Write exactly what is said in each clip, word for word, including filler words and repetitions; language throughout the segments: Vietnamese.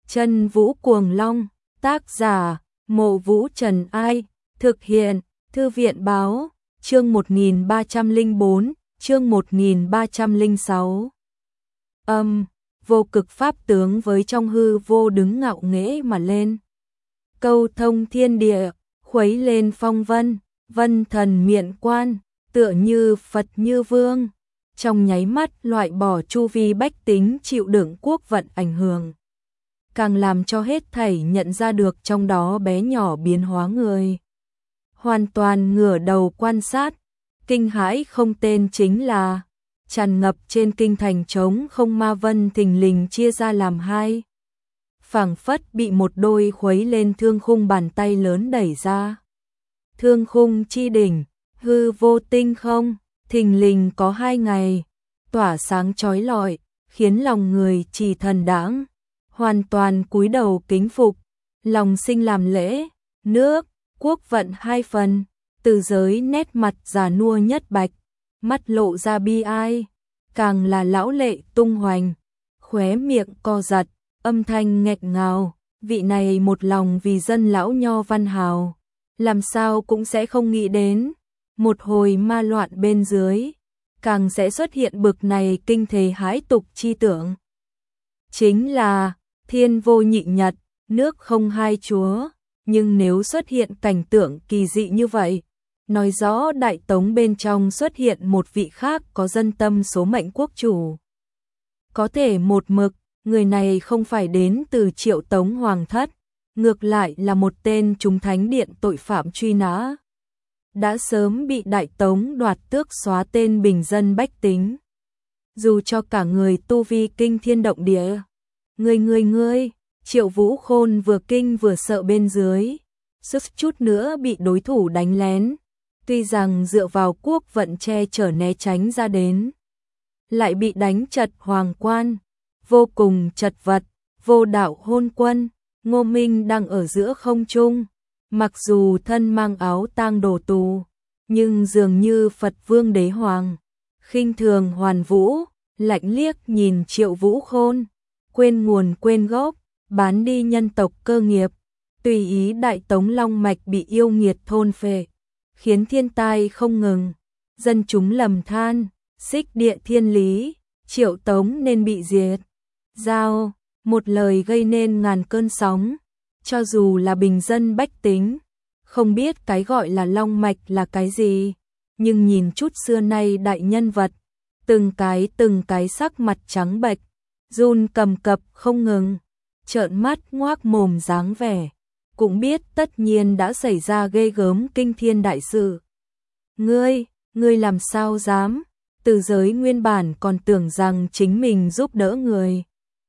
Chân Vũ Cuồng Long, tác giả, Mộ Vũ Trần Ai, thực hiện, Thư viện Báo, chương một nghìn ba trăm lẻ bốn, chương một nghìn ba trăm lẻ sáu. Âm, vô cực pháp tướng với trong hư vô đứng ngạo nghễ mà lên. Câu thông thiên địa, khuấy lên phong vân, vân thần miện quan, tựa như Phật như vương. Trong nháy mắt loại bỏ chu vi bách tính chịu đựng quốc vận ảnh hưởng. Càng làm cho hết thảy nhận ra được trong đó bé nhỏ biến hóa người. Hoàn toàn ngửa đầu quan sát, kinh hãi không tên chính là tràn ngập trên kinh thành trống không ma vân thình lình chia ra làm hai. Phảng phất bị một đôi khuấy lên thương khung bàn tay lớn đẩy ra. Thương khung chi đỉnh, hư vô tinh không, thình lình có hai ngày, tỏa sáng chói lọi, khiến lòng người trì thần đãng, hoàn toàn cúi đầu kính phục, lòng sinh làm lễ, nước, quốc vận hai phần, từ giới nét mặt già nua nhất bạch, mắt lộ ra bi ai, càng là lão lệ tung hoành, khóe miệng co giật, âm thanh nghẹt ngào, vị này một lòng vì dân lão nho văn hào, làm sao cũng sẽ không nghĩ đến, một hồi ma loạn bên dưới, càng sẽ xuất hiện bực này kinh thế hãi tục chi tưởng. Chính là thiên vô nhị nhật, nước không hai chúa, nhưng nếu xuất hiện cảnh tượng kỳ dị như vậy, nói rõ Đại Tống bên trong xuất hiện một vị khác có dân tâm số mệnh quốc chủ. Có thể một mực, người này không phải đến từ Triệu Tống Hoàng thất, ngược lại là một tên trúng thánh điện tội phạm truy nã. Đã sớm bị Đại Tống đoạt tước xóa tên bình dân bách tính. Dù cho cả người tu vi kinh thiên động địa. Người người người, Triệu Vũ Khôn vừa kinh vừa sợ bên dưới. Suýt chút nữa bị đối thủ đánh lén. Tuy rằng dựa vào quốc vận che chở né tránh ra đến. Lại bị đánh chật hoàng quan. Vô cùng chật vật, vô đạo hôn quân. Ngô Minh đang ở giữa không trung. Mặc dù thân mang áo tang đồ tù, nhưng dường như Phật Vương Đế Hoàng, khinh thường hoàn vũ, lạnh liếc nhìn Triệu Vũ Khôn, quên nguồn quên gốc, bán đi nhân tộc cơ nghiệp, tùy ý Đại Tống long mạch bị yêu nghiệt thôn phệ, khiến thiên tai không ngừng, dân chúng lầm than, xích địa thiên lý, Triệu Tống nên bị diệt. Giao, một lời gây nên ngàn cơn sóng. Cho dù là bình dân bách tính, không biết cái gọi là long mạch là cái gì, nhưng nhìn chút xưa nay đại nhân vật, từng cái từng cái sắc mặt trắng bệch, run cầm cập không ngừng, trợn mắt ngoác mồm dáng vẻ, cũng biết tất nhiên đã xảy ra ghê gớm kinh thiên đại sự. Ngươi, ngươi làm sao dám, từ giới nguyên bản còn tưởng rằng chính mình giúp đỡ người,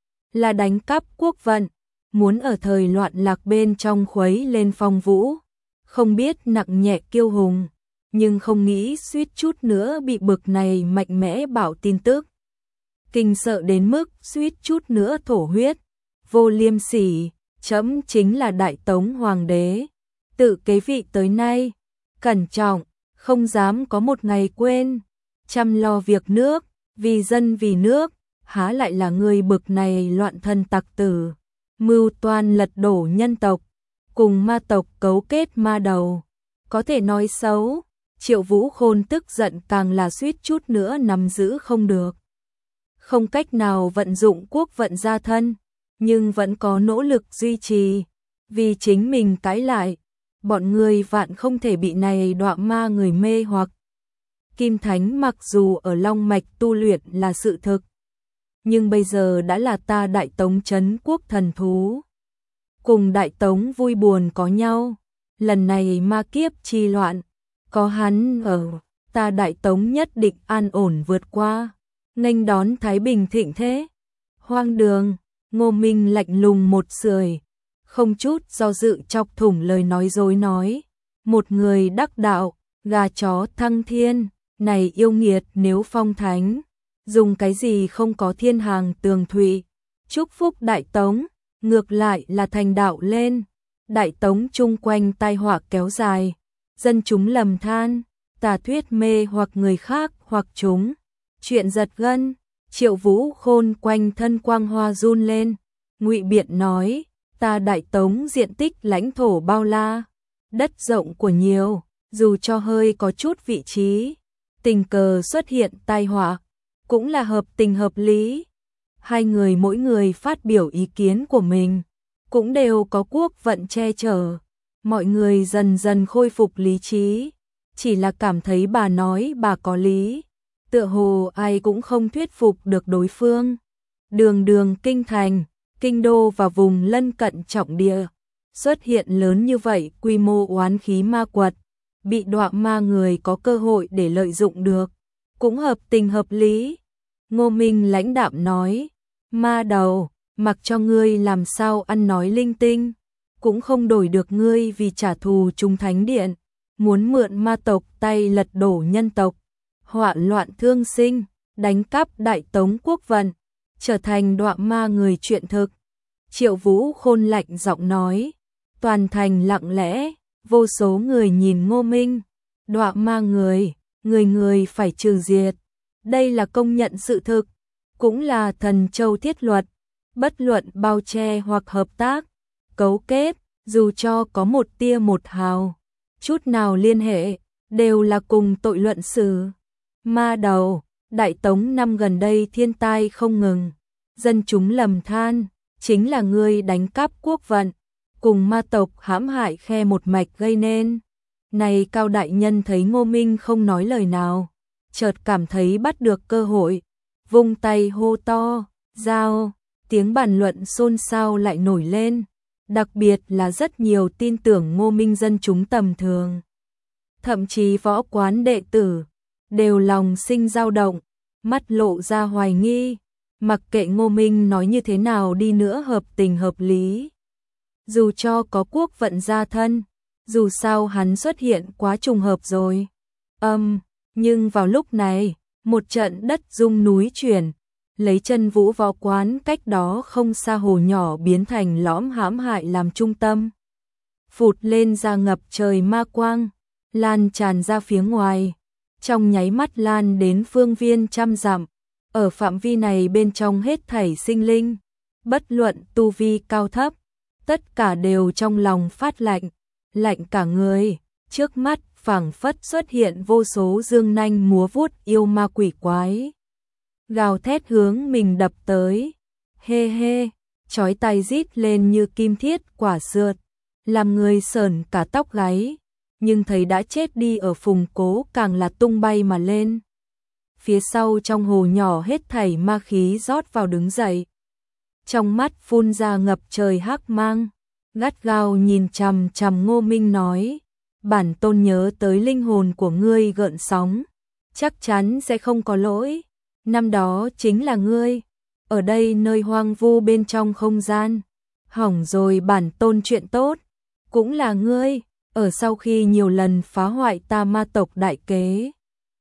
là đánh cắp quốc vận. Muốn ở thời loạn lạc bên trong khuấy lên phong vũ, không biết nặng nhẹ kiêu hùng, nhưng không nghĩ suýt chút nữa bị bực này mạnh mẽ bảo tin tức. Kinh sợ đến mức suýt chút nữa thổ huyết, vô liêm sỉ, trẫm chính là Đại Tống Hoàng đế, tự kế vị tới nay, cẩn trọng, không dám có một ngày quên, chăm lo việc nước, vì dân vì nước, há lại là người bực này loạn thân tặc tử. Mưu toan lật đổ nhân tộc, cùng ma tộc cấu kết ma đầu, có thể nói xấu, Triệu Vũ Khôn tức giận càng là suýt chút nữa nắm giữ không được. Không cách nào vận dụng quốc vận gia thân, nhưng vẫn có nỗ lực duy trì, vì chính mình cãi lại, bọn người vạn không thể bị này đọa ma người mê hoặc. Kim Thánh mặc dù ở long mạch tu luyện là sự thực, nhưng bây giờ đã là ta Đại Tống trấn quốc thần thú. Cùng Đại Tống vui buồn có nhau, lần này ma kiếp chi loạn, có hắn ở, ta Đại Tống nhất định an ổn vượt qua, nghênh đón thái bình thịnh thế. Hoang đường, Ngô Minh lạnh lùng một sưởi, không chút do dự chọc thủng lời nói dối nói, một người đắc đạo, gà chó thăng thiên, này yêu nghiệt nếu phong thánh. Dùng cái gì không có thiên hàng tường thụy, chúc phúc Đại Tống, ngược lại là thành đạo lên. Đại Tống chung quanh tai họa kéo dài, dân chúng lầm than, tà thuyết mê hoặc người khác hoặc chúng. Chuyện giật gân, Triệu Vũ Khôn quanh thân quang hoa run lên, Ngụy Biện nói, ta Đại Tống diện tích lãnh thổ bao la, đất rộng của nhiều, dù cho hơi có chút vị trí, tình cờ xuất hiện tai họa, cũng là hợp tình hợp lý. Hai người mỗi người phát biểu ý kiến của mình, cũng đều có quốc vận che chở. Mọi người dần dần khôi phục lý trí, chỉ là cảm thấy bà nói bà có lý, tựa hồ ai cũng không thuyết phục được đối phương. Đường đường kinh thành, kinh đô và vùng lân cận trọng địa, xuất hiện lớn như vậy quy mô oán khí ma quật, bị đọa ma người có cơ hội để lợi dụng được, cũng hợp tình hợp lý. Ngô Minh lãnh đạm nói, ma đầu, mặc cho ngươi làm sao ăn nói linh tinh, cũng không đổi được ngươi vì trả thù Trung Thánh Điện, muốn mượn ma tộc tay lật đổ nhân tộc, họa loạn thương sinh, đánh cắp Đại Tống quốc vận, trở thành đọa ma người chuyện thực. Triệu Vũ Khôn lạnh giọng nói, toàn thành lặng lẽ, vô số người nhìn Ngô Minh, đọa ma người, người người phải trừ diệt. Đây là công nhận sự thực, cũng là thần châu thiết luật, bất luận bao che hoặc hợp tác, cấu kết, dù cho có một tia một hào, chút nào liên hệ, đều là cùng tội luận xử. Ma đầu, Đại Tống năm gần đây thiên tai không ngừng, dân chúng lầm than, chính là ngươi đánh cắp quốc vận, cùng ma tộc hãm hại khe một mạch gây nên. Này Cao đại nhân thấy Ngô Minh không nói lời nào, chợt cảm thấy bắt được cơ hội, vung tay hô to, giao, tiếng bàn luận xôn xao lại nổi lên, đặc biệt là rất nhiều tin tưởng Ngô Minh dân chúng tầm thường. Thậm chí võ quán đệ tử, đều lòng sinh dao động, mắt lộ ra hoài nghi, mặc kệ Ngô Minh nói như thế nào đi nữa hợp tình hợp lý. Dù cho có quốc vận gia thân, dù sao hắn xuất hiện quá trùng hợp rồi. Âm, um, nhưng vào lúc này, một trận đất rung núi chuyển, lấy chân vũ võ quán cách đó không xa hồ nhỏ biến thành lõm hãm hại làm trung tâm. Phụt lên ra ngập trời ma quang, lan tràn ra phía ngoài, trong nháy mắt lan đến phương viên trăm dặm. Ở phạm vi này bên trong hết thảy sinh linh, bất luận tu vi cao thấp, tất cả đều trong lòng phát lạnh, lạnh cả người, trước mắt phảng phất xuất hiện vô số dương nanh múa vuốt yêu ma quỷ quái. Gào thét hướng mình đập tới, hê hê, chói tai rít lên như kim thiết quả sượt, làm người sởn cả tóc gáy, nhưng thấy đã chết đi ở Phùng Cố càng là tung bay mà lên. Phía sau trong hồ nhỏ hết thảy ma khí rót vào đứng dậy. Trong mắt phun ra ngập trời hắc mang, gắt gao nhìn chằm chằm Ngô Minh nói, bản tôn nhớ tới linh hồn của ngươi gợn sóng, chắc chắn sẽ không có lỗi. Năm đó chính là ngươi, ở đây nơi hoang vu bên trong không gian, hỏng rồi bản tôn chuyện tốt, cũng là ngươi, ở sau khi nhiều lần phá hoại ta ma tộc đại kế.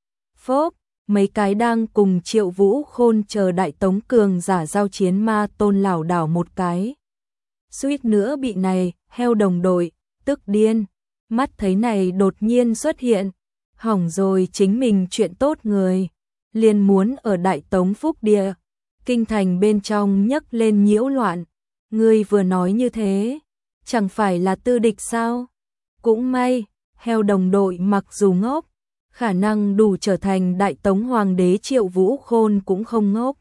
Phốc, mấy cái đang cùng Triệu Vũ Khôn chờ Đại Tống cường giả giao chiến ma tôn lảo đảo một cái. Suýt nữa bị này, heo đồng đội, tức điên, mắt thấy này đột nhiên xuất hiện, hỏng rồi chính mình chuyện tốt người, liền muốn ở Đại Tống phúc địa, kinh thành bên trong nhấc lên nhiễu loạn. Ngươi vừa nói như thế, chẳng phải là tư địch sao? Cũng may, heo đồng đội mặc dù ngốc, khả năng đủ trở thành Đại Tống Hoàng đế Triệu Vũ Khôn cũng không ngốc.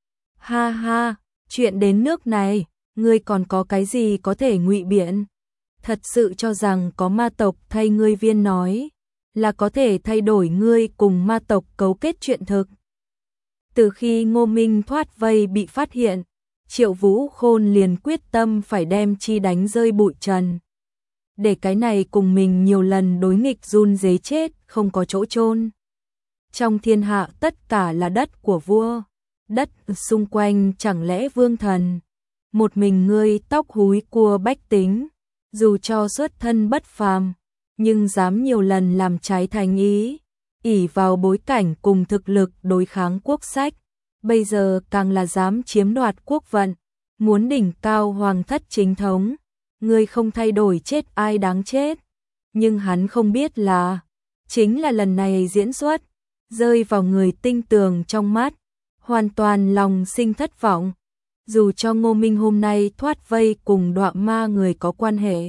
Ha ha, chuyện đến nước này, ngươi còn có cái gì có thể ngụy biện? Thật sự cho rằng có ma tộc thay ngươi viên nói, là có thể thay đổi ngươi cùng ma tộc cấu kết chuyện thực. Từ khi Ngô Minh thoát vây bị phát hiện, Triệu Vũ Khôn liền quyết tâm phải đem chi đánh rơi bụi trần. Để cái này cùng mình nhiều lần đối nghịch run rế chết, không có chỗ chôn. Trong thiên hạ tất cả là đất của vua, đất xung quanh chẳng lẽ vương thần. Một mình ngươi tóc húi cua bách tính, dù cho xuất thân bất phàm, nhưng dám nhiều lần làm trái thành ý, ỷ vào bối cảnh cùng thực lực đối kháng quốc sách, bây giờ càng là dám chiếm đoạt quốc vận, muốn đỉnh cao hoàng thất chính thống. Ngươi không thay đổi chết ai đáng chết, nhưng hắn không biết là, chính là lần này diễn xuất, rơi vào người tinh tường trong mắt, hoàn toàn lòng sinh thất vọng. Dù cho Ngô Minh hôm nay thoát vây cùng Đoạ Ma người có quan hệ,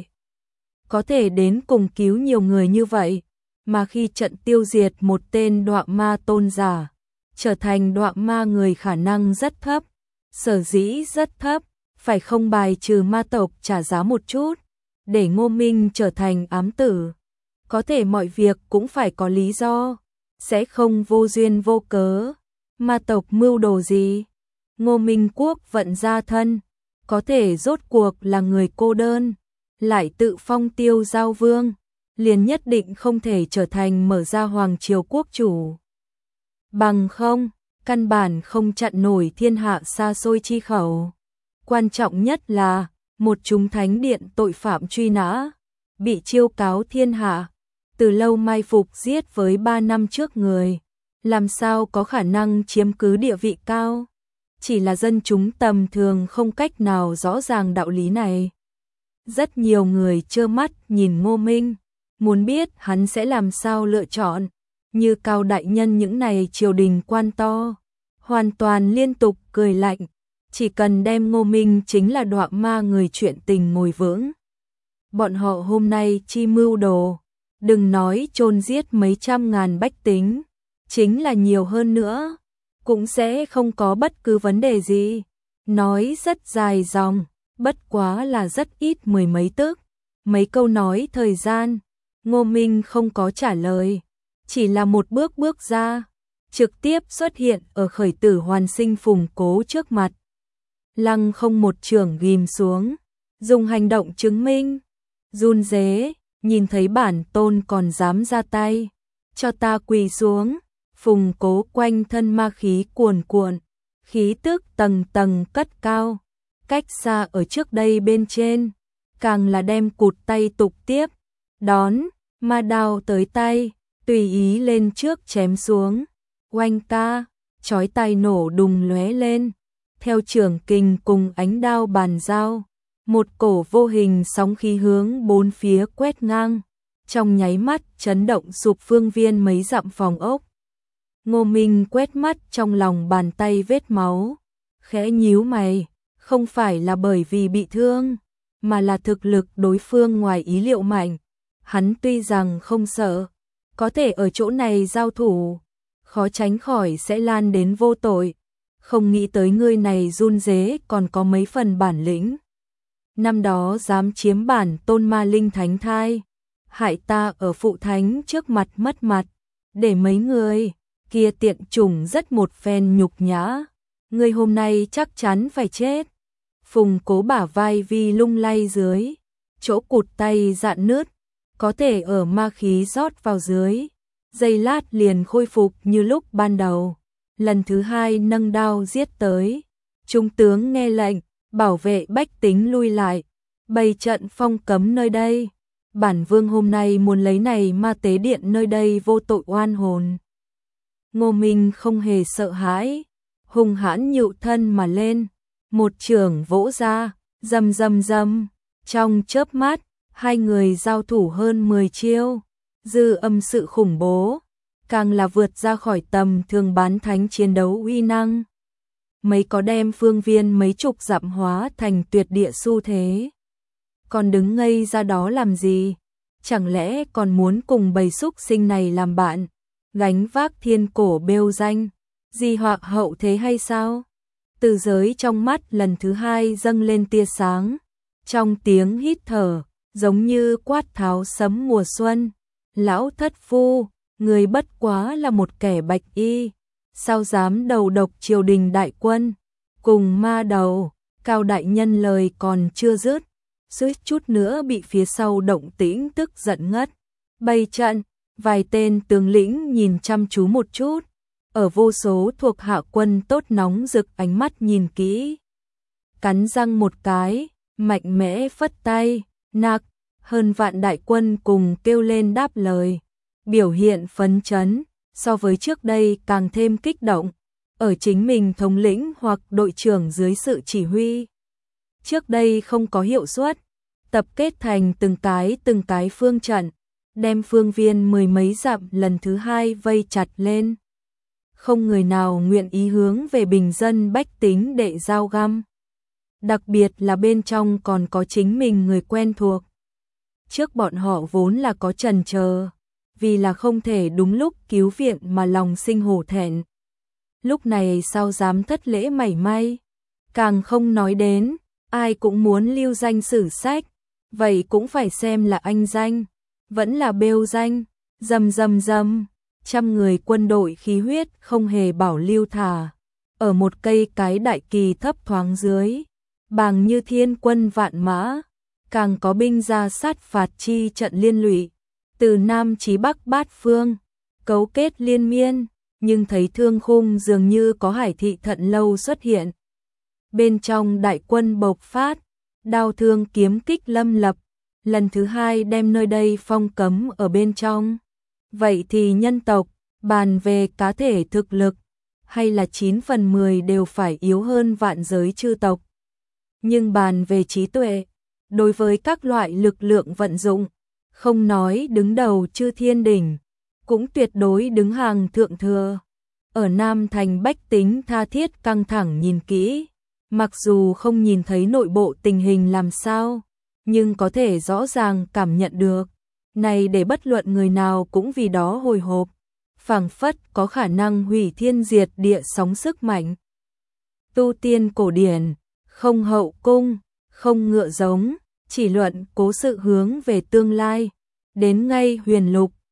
có thể đến cùng cứu nhiều người như vậy, mà khi trận tiêu diệt một tên Đoạ Ma tôn giả, trở thành Đoạ Ma người khả năng rất thấp. Sở dĩ rất thấp, phải không bài trừ ma tộc trả giá một chút, để Ngô Minh trở thành ám tử. Có thể mọi việc cũng phải có lý do, sẽ không vô duyên vô cớ. Ma tộc mưu đồ gì? Ngô Minh Quốc vận gia thân, có thể rốt cuộc là người cô đơn, lại tự phong tiêu giao vương, liền nhất định không thể trở thành mở ra hoàng triều quốc chủ. Bằng không, căn bản không chặn nổi thiên hạ xa xôi chi khẩu. Quan trọng nhất là, một chúng thánh điện tội phạm truy nã, bị chiêu cáo thiên hạ, từ lâu mai phục giết với ba năm trước người, làm sao có khả năng chiếm cứ địa vị cao. Chỉ là dân chúng tầm thường không cách nào rõ ràng đạo lý này. Rất nhiều người trơ mắt nhìn Ngô Minh, muốn biết hắn sẽ làm sao lựa chọn, như Cao đại nhân những này triều đình quan to, hoàn toàn liên tục cười lạnh, chỉ cần đem Ngô Minh chính là Đoạ Ma người chuyện tình ngồi vững. Bọn họ hôm nay chi mưu đồ, đừng nói chôn giết mấy trăm ngàn bách tính, chính là nhiều hơn nữa, cũng sẽ không có bất cứ vấn đề gì. Nói rất dài dòng, bất quá là rất ít mười mấy tức, mấy câu nói thời gian, Ngô Minh không có trả lời, chỉ là một bước bước ra, trực tiếp xuất hiện ở khởi tử hoàn sinh Phùng Cố trước mặt. Lăng không một trường ghim xuống, dùng hành động chứng minh, run rế, nhìn thấy bản tôn còn dám ra tay, cho ta quỳ xuống. Phùng Cố quanh thân ma khí cuồn cuộn, khí tức tầng tầng cất cao, cách xa ở trước đây bên trên, càng là đem cụt tay tục tiếp, đón, ma đao tới tay, tùy ý lên trước chém xuống, oanh ca, chói tai nổ đùng lóe lên, theo trường kình cùng ánh đao bàn giao, một cổ vô hình sóng khí hướng bốn phía quét ngang, trong nháy mắt chấn động sụp phương viên mấy dặm phòng ốc. Ngô Minh quét mắt trong lòng bàn tay vết máu, khẽ nhíu mày, không phải là bởi vì bị thương, mà là thực lực đối phương ngoài ý liệu mạnh. Hắn tuy rằng không sợ, có thể ở chỗ này giao thủ, khó tránh khỏi sẽ lan đến vô tội. Không nghĩ tới ngươi này run rế còn có mấy phần bản lĩnh. Năm đó dám chiếm bản tôn ma linh thánh thai, hại ta ở phụ thánh trước mặt mất mặt, để mấy người kia tiện chủng rất một phen nhục nhã, ngươi hôm nay chắc chắn phải chết. Phùng Cố bả vai vi lung lay dưới, chỗ cụt tay dạn nứt, có thể ở ma khí rót vào dưới, giây lát liền khôi phục như lúc ban đầu. Lần thứ hai nâng đao giết tới, trung tướng nghe lệnh, bảo vệ bách tính lui lại, bày trận phong cấm nơi đây. Bản vương hôm nay muốn lấy này ma tế điện nơi đây vô tội oan hồn. Ngô Minh không hề sợ hãi, hung hãn nhựu thân mà lên, một chưởng vỗ ra, rầm rầm rầm, trong chớp mắt, hai người giao thủ hơn mười chiêu, dư âm sự khủng bố, càng là vượt ra khỏi tầm thường bán thánh chiến đấu uy năng. Mấy có đem phương viên mấy chục dặm hóa thành tuyệt địa xu thế. Còn đứng ngây ra đó làm gì? Chẳng lẽ còn muốn cùng bầy súc sinh này làm bạn, gánh vác thiên cổ bêu danh, di họa hậu thế hay sao? Từ giới trong mắt lần thứ hai dâng lên tia sáng, trong tiếng hít thở, giống như quát tháo sấm mùa xuân. Lão thất phu, người bất quá là một kẻ bạch y, sao dám đầu độc triều đình đại quân, cùng ma đầu. Cao đại nhân lời còn chưa dứt, suýt chút nữa bị phía sau động tĩnh tức giận ngất. Bày trận, vài tên tướng lĩnh nhìn chăm chú một chút, ở vô số thuộc hạ quân tốt nóng rực ánh mắt nhìn kỹ. Cắn răng một cái, mạnh mẽ phất tay, nặc, hơn vạn đại quân cùng kêu lên đáp lời. Biểu hiện phấn chấn, so với trước đây càng thêm kích động, ở chính mình thống lĩnh hoặc đội trưởng dưới sự chỉ huy. Trước đây không có hiệu suất, tập kết thành từng cái từng cái phương trận, đem phương viên mười mấy dặm lần thứ hai vây chặt lên. Không người nào nguyện ý hướng về bình dân bách tính để giao găm. đặc biệt là bên trong còn có chính mình người quen thuộc. Trước bọn họ vốn là có chần chờ, vì là không thể đúng lúc cứu viện mà lòng sinh hổ thẹn. Lúc này sao dám thất lễ mảy may, càng không nói đến, ai cũng muốn lưu danh sử sách, vậy cũng phải xem là anh danh, vẫn là bêu danh, rầm rầm rầm, trăm người quân đội khí huyết không hề bảo lưu thả, ở một cây cái đại kỳ thấp thoáng dưới, bàng như thiên quân vạn mã, càng có binh ra sát phạt chi trận liên lụy, từ Nam chí Bắc bát phương, cấu kết liên miên, nhưng thấy thương khung dường như có hải thị thận lâu xuất hiện. Bên trong đại quân bộc phát, đao thương kiếm kích lâm lập, lần thứ hai đem nơi đây phong cấm ở bên trong. Vậy thì nhân tộc, bàn về cá thể thực lực, hay là chín phần mười đều phải yếu hơn vạn giới chư tộc. Nhưng bàn về trí tuệ, đối với các loại lực lượng vận dụng, không nói đứng đầu chư thiên đỉnh, cũng tuyệt đối đứng hàng thượng thừa. Ở Nam Thành bách tính tha thiết căng thẳng nhìn kỹ, mặc dù không nhìn thấy nội bộ tình hình làm sao, nhưng có thể rõ ràng cảm nhận được, này để bất luận người nào cũng vì đó hồi hộp, phảng phất có khả năng hủy thiên diệt địa sóng sức mạnh. Tu tiên cổ điển, không hậu cung, không ngựa giống, chỉ luận cố sự hướng về tương lai, đến ngay huyền lục,